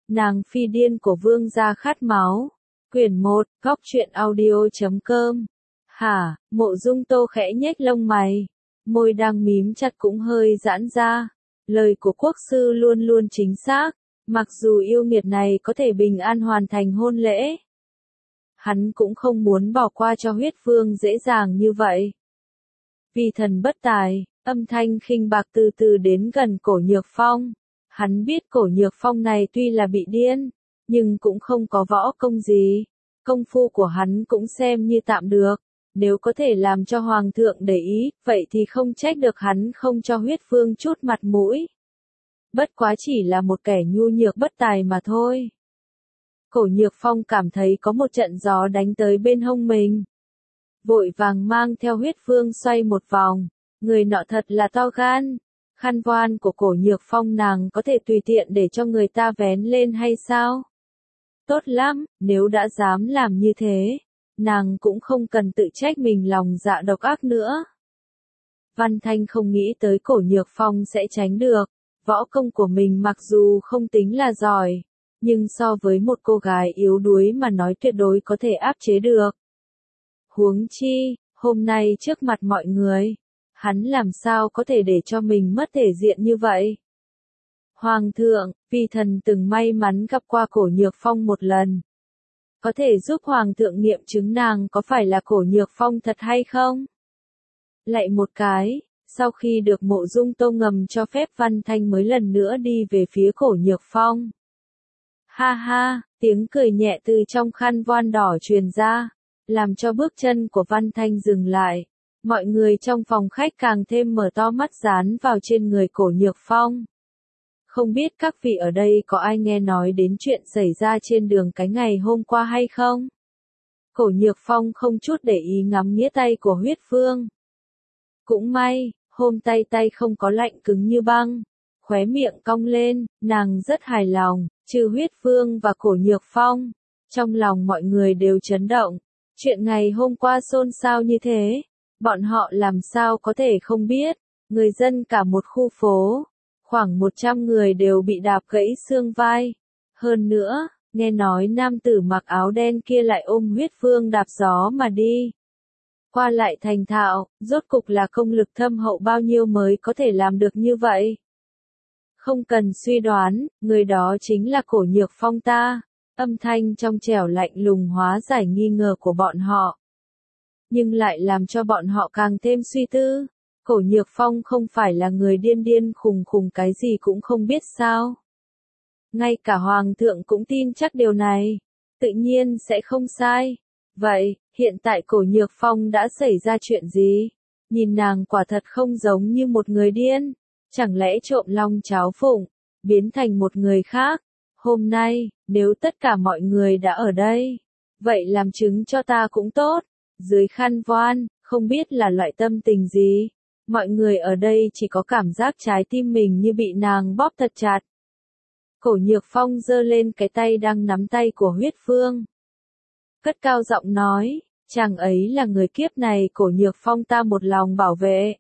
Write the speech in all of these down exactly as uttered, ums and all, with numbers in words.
Nàng phi điên của vương gia khát máu. Quyển một, góc truyện audio chấm com. Hả, Mộ Dung Tô khẽ nhếch lông mày. Môi đang mím chặt cũng hơi giãn ra. Lời của quốc sư luôn luôn chính xác. Mặc dù yêu nghiệt này có thể bình an hoàn thành hôn lễ, hắn cũng không muốn bỏ qua cho huyết vương dễ dàng như vậy. Vì thần bất tài, âm thanh khinh bạc từ từ đến gần Cổ Nhược Phong. Hắn biết Cổ Nhược Phong này tuy là bị điên, nhưng cũng không có võ công gì. Công phu của hắn cũng xem như tạm được. Nếu có thể làm cho Hoàng thượng để ý, vậy thì không trách được hắn không cho huyết vương chút mặt mũi. Bất quá chỉ là một kẻ nhu nhược bất tài mà thôi. Cổ Nhược Phong cảm thấy có một trận gió đánh tới bên hông mình. Vội vàng mang theo huyết vương xoay một vòng. Người nọ thật là to gan. Khăn voan của Cổ Nhược Phong nàng có thể tùy tiện để cho người ta vén lên hay sao? Tốt lắm, nếu đã dám làm như thế, nàng cũng không cần tự trách mình lòng dạ độc ác nữa. Văn Thanh không nghĩ tới Cổ Nhược Phong sẽ tránh được. Võ công của mình mặc dù không tính là giỏi, nhưng so với một cô gái yếu đuối mà nói tuyệt đối có thể áp chế được. Huống chi, hôm nay trước mặt mọi người, hắn làm sao có thể để cho mình mất thể diện như vậy? Hoàng thượng, vì thần từng may mắn gặp qua Cổ Nhược Phong một lần. Có thể giúp Hoàng thượng nghiệm chứng nàng có phải là Cổ Nhược Phong thật hay không? Lạy một cái, sau khi được Mộ Dung Tô ngầm cho phép, Văn Thanh mới lần nữa đi về phía Cổ Nhược Phong. Ha ha, tiếng cười nhẹ từ trong khăn voan đỏ truyền ra, làm cho bước chân của Văn Thanh dừng lại. Mọi người trong phòng khách càng thêm mở to mắt dán vào trên người Cổ Nhược Phong. Không biết các vị ở đây có ai nghe nói đến chuyện xảy ra trên đường cái ngày hôm qua hay không? Cổ Nhược Phong không chút để ý ngắm nghĩa tay của huyết vương. Cũng may, hôm tay tay không có lạnh cứng như băng. Khóe miệng cong lên, nàng rất hài lòng, trừ huyết vương và Cổ Nhược Phong. Trong lòng mọi người đều chấn động. Chuyện ngày hôm qua xôn xao như thế, bọn họ làm sao có thể không biết. Người dân cả một khu phố, khoảng một trăm người đều bị đạp gãy xương vai. Hơn nữa, nghe nói nam tử mặc áo đen kia lại ôm huyết vương đạp gió mà đi. Qua lại thành thạo, rốt cục là công lực thâm hậu bao nhiêu mới có thể làm được như vậy. Không cần suy đoán, người đó chính là Cổ Nhược Phong ta. Âm thanh trong trẻo lạnh lùng hóa giải nghi ngờ của bọn họ. Nhưng lại làm cho bọn họ càng thêm suy tư. Cổ Nhược Phong không phải là người điên điên khùng khùng cái gì cũng không biết sao. Ngay cả Hoàng thượng cũng tin chắc điều này. Tự nhiên sẽ không sai. Vậy, hiện tại Cổ Nhược Phong đã xảy ra chuyện gì? Nhìn nàng quả thật không giống như một người điên. Chẳng lẽ trộm long cháo phụng, biến thành một người khác? Hôm nay, nếu tất cả mọi người đã ở đây, vậy làm chứng cho ta cũng tốt. Dưới khăn voan, không biết là loại tâm tình gì. Mọi người ở đây chỉ có cảm giác trái tim mình như bị nàng bóp thật chặt. Cổ Nhược Phong giơ lên cái tay đang nắm tay của huyết vương. Cất cao giọng nói, chàng ấy là người kiếp này Cổ Nhược Phong ta một lòng bảo vệ.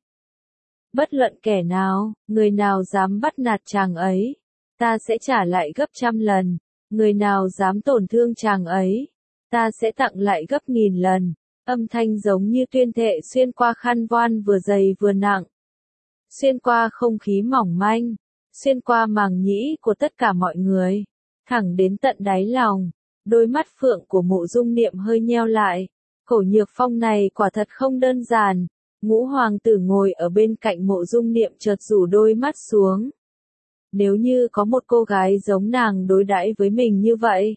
Bất luận kẻ nào, người nào dám bắt nạt chàng ấy, ta sẽ trả lại gấp trăm lần. Người nào dám tổn thương chàng ấy, ta sẽ tặng lại gấp nghìn lần. Âm thanh giống như tuyên thệ xuyên qua khăn voan vừa dày vừa nặng. Xuyên qua không khí mỏng manh, xuyên qua màng nhĩ của tất cả mọi người, thẳng đến tận đáy lòng. Đôi mắt phượng của Mộ Dung Niệm hơi nheo lại. Cổ Nhược Phong này quả thật không đơn giản. Ngũ hoàng tử ngồi ở bên cạnh Mộ Dung Niệm chợt rủ đôi mắt xuống. Nếu như có một cô gái giống nàng đối đãi với mình như vậy,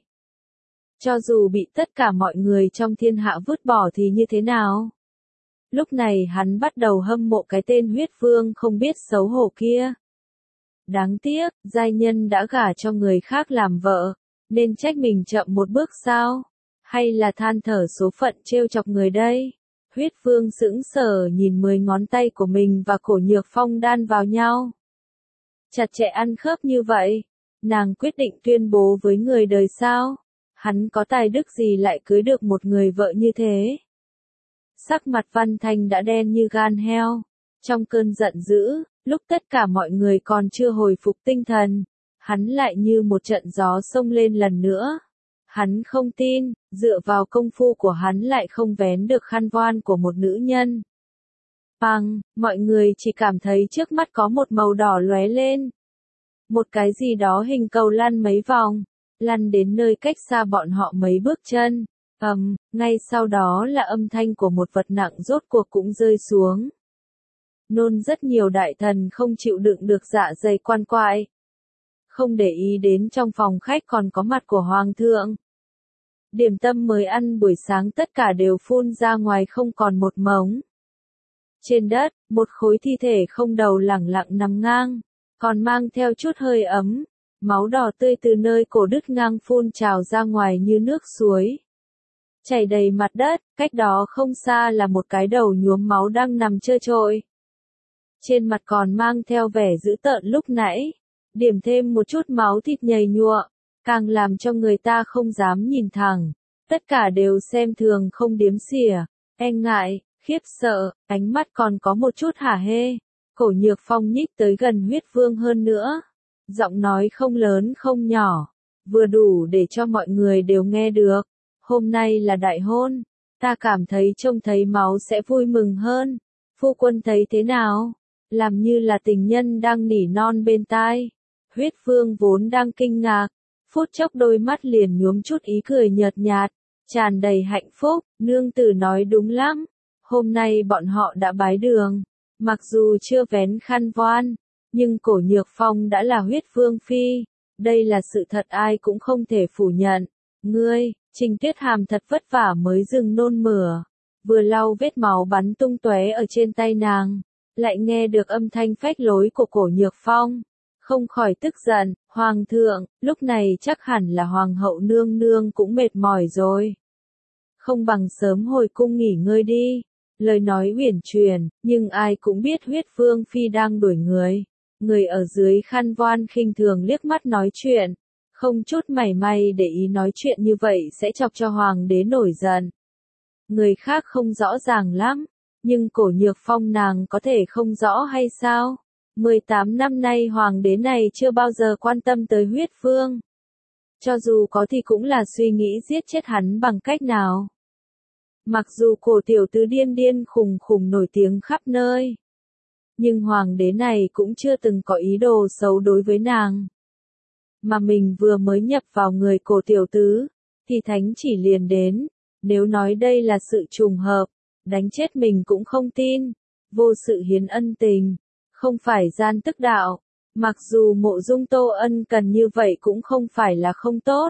cho dù bị tất cả mọi người trong thiên hạ vứt bỏ thì như thế nào? Lúc này hắn bắt đầu hâm mộ cái tên huyết vương không biết xấu hổ kia. Đáng tiếc, giai nhân đã gả cho người khác làm vợ, nên trách mình chậm một bước sao? Hay là than thở số phận trêu chọc người đây? Huyết vương sững sờ nhìn mười ngón tay của mình và Cổ Nhược Phong đan vào nhau. Chặt chẽ ăn khớp như vậy, nàng quyết định tuyên bố với người đời sao? Hắn có tài đức gì lại cưới được một người vợ như thế? Sắc mặt Văn Thanh đã đen như gan heo. Trong cơn giận dữ, lúc tất cả mọi người còn chưa hồi phục tinh thần, Hắn lại như một trận gió xông lên lần nữa. Hắn không tin, dựa vào công phu của hắn lại không vén được khăn voan của một nữ nhân. Bằng, mọi người chỉ cảm thấy trước mắt có một màu đỏ lóe lên. Một cái gì đó hình cầu lăn mấy vòng, lăn đến nơi cách xa bọn họ mấy bước chân. Ầm, um, ngay sau đó là âm thanh của một vật nặng rốt cuộc cũng rơi xuống. Nôn rất nhiều đại thần không chịu đựng được dạ dày quan quại. Không để ý đến trong phòng khách còn có mặt của hoàng thượng. Điểm tâm mới ăn buổi sáng tất cả đều phun ra ngoài không còn một mống. Trên đất, một khối thi thể không đầu lẳng lặng nằm ngang, còn mang theo chút hơi ấm. Máu đỏ tươi từ nơi cổ đứt ngang phun trào ra ngoài như nước suối. Chảy đầy mặt đất, cách đó không xa là một cái đầu nhuốm máu đang nằm trơ trội. Trên mặt còn mang theo vẻ dữ tợn lúc nãy, điểm thêm một chút máu thịt nhầy nhụa, càng làm cho người ta không dám nhìn thẳng. Tất cả đều xem thường không điếm xỉa, e ngại, khiếp sợ, ánh mắt còn có một chút hả hê. Cổ Nhược Phong nhích tới gần Huyết Vương hơn nữa. Giọng nói không lớn không nhỏ, vừa đủ để cho mọi người đều nghe được. Hôm nay là đại hôn, ta cảm thấy trông thấy máu sẽ vui mừng hơn. Phu quân thấy thế nào? Làm như là tình nhân đang nỉ non bên tai. Huyết Vương vốn đang kinh ngạc, phút chốc đôi mắt liền nhuốm chút ý cười nhợt nhạt, tràn đầy hạnh phúc. Nương tử nói đúng lắm, hôm nay bọn họ đã bái đường, mặc dù chưa vén khăn voan, nhưng Cổ Nhược Phong đã là Huyết Vương phi, đây là sự thật ai cũng không thể phủ nhận. Ngươi, Trình Tuyết Hàm thật vất vả mới dừng nôn mửa, vừa lau vết máu bắn tung tóe ở trên tay nàng, lại nghe được âm thanh phách lối của Cổ Nhược Phong, không khỏi tức giận. Hoàng thượng, lúc này chắc hẳn là hoàng hậu nương nương cũng mệt mỏi rồi, không bằng sớm hồi cung nghỉ ngơi đi. Lời nói uyển chuyển, nhưng ai cũng biết Huyết Vương phi đang đuổi người. Người ở dưới khăn voan khinh thường liếc mắt nói chuyện, không chút mảy may để ý nói chuyện như vậy sẽ chọc cho hoàng đế nổi giận. Người khác không rõ ràng lắm, nhưng Cổ Nhược Phong nàng có thể không rõ hay sao? mười tám năm nay hoàng đế này chưa bao giờ quan tâm tới Huyết Vương. Cho dù có thì cũng là suy nghĩ giết chết hắn bằng cách nào. Mặc dù cổ tiểu tứ điên điên khùng khùng nổi tiếng khắp nơi, nhưng hoàng đế này cũng chưa từng có ý đồ xấu đối với nàng. Mà mình vừa mới nhập vào người cổ tiểu tứ, thì thánh chỉ liền đến. Nếu nói đây là sự trùng hợp, đánh chết mình cũng không tin. Vô sự hiến ân tình, không phải gian tức đạo. Mặc dù Mộ Dung Tô ân cần như vậy cũng không phải là không tốt.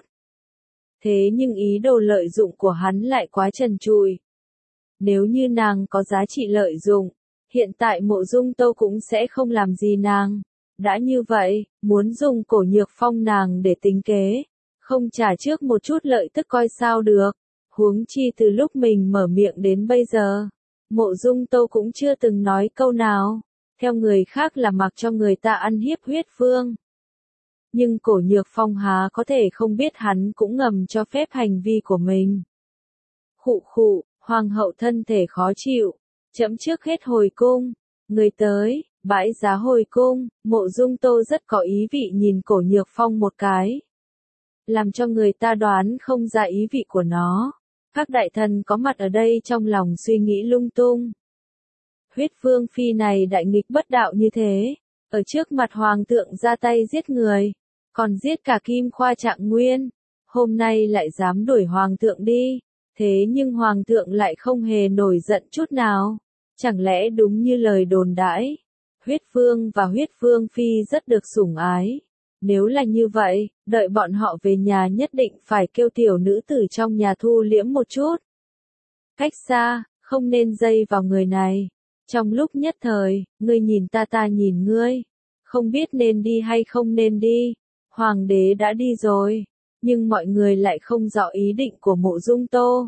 Thế nhưng ý đồ lợi dụng của hắn lại quá trần trụi. Nếu như nàng có giá trị lợi dụng, hiện tại Mộ Dung Tô cũng sẽ không làm gì nàng. Đã như vậy, muốn dùng Cổ Nhược Phong nàng để tính kế, không trả trước một chút lợi tức coi sao được. Huống chi từ lúc mình mở miệng đến bây giờ, Mộ Dung Tô cũng chưa từng nói câu nào. Theo người khác là mặc cho người ta ăn hiếp Huyết Vương. Nhưng Cổ Nhược Phong há có thể không biết hắn cũng ngầm cho phép hành vi của mình. Khụ khụ, hoàng hậu thân thể khó chịu, chậm trước hết hồi cung. Người tới, bãi giá hồi cung. Mộ Dung Tô rất có ý vị nhìn Cổ Nhược Phong một cái, làm cho người ta đoán không ra ý vị của nó. Các đại thần có mặt ở đây trong lòng suy nghĩ lung tung. Huyết Vương phi này đại nghịch bất đạo như thế, ở trước mặt hoàng thượng ra tay giết người, còn giết cả Kim Khoa Trạng Nguyên, hôm nay lại dám đuổi hoàng thượng đi, thế nhưng hoàng thượng lại không hề nổi giận chút nào. Chẳng lẽ đúng như lời đồn đãi, Huyết Vương và Huyết Vương phi rất được sủng ái? Nếu là như vậy, đợi bọn họ về nhà nhất định phải kêu tiểu nữ tử trong nhà thu liễm một chút. Cách xa, không nên dây vào người này. Trong lúc nhất thời, ngươi nhìn ta ta nhìn ngươi, không biết nên đi hay không nên đi. Hoàng đế đã đi rồi, nhưng mọi người lại không rõ ý định của Mộ Dung Tô.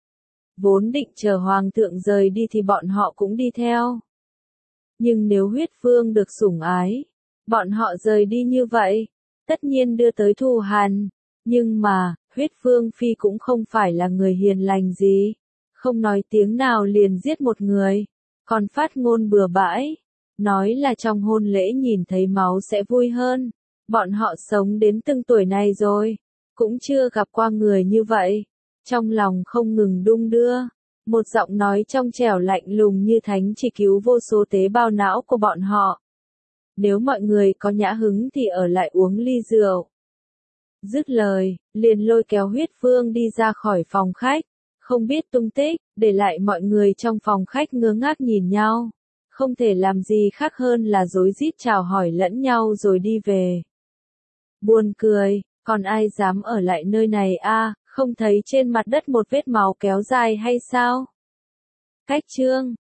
Vốn định chờ hoàng thượng rời đi thì bọn họ cũng đi theo. Nhưng nếu Huyết Vương được sủng ái, bọn họ rời đi như vậy, tất nhiên đưa tới thù hằn. Nhưng mà, Huyết Vương phi cũng không phải là người hiền lành gì, không nói tiếng nào liền giết một người, còn phát ngôn bừa bãi, nói là trong hôn lễ nhìn thấy máu sẽ vui hơn. Bọn họ sống đến từng tuổi này rồi, cũng chưa gặp qua người như vậy. Trong lòng không ngừng đung đưa, một giọng nói trong trẻo lạnh lùng như thánh chỉ cứu vô số tế bào não của bọn họ. Nếu mọi người có nhã hứng thì ở lại uống ly rượu. Dứt lời, liền lôi kéo Huyết Vương đi ra khỏi phòng khách, không biết tung tích, để lại mọi người trong phòng khách ngơ ngác nhìn nhau. Không thể làm gì khác hơn là rối rít chào hỏi lẫn nhau rồi đi về. Buồn cười, còn ai dám ở lại nơi này a, không thấy trên mặt đất một vết máu kéo dài hay sao? Cách chương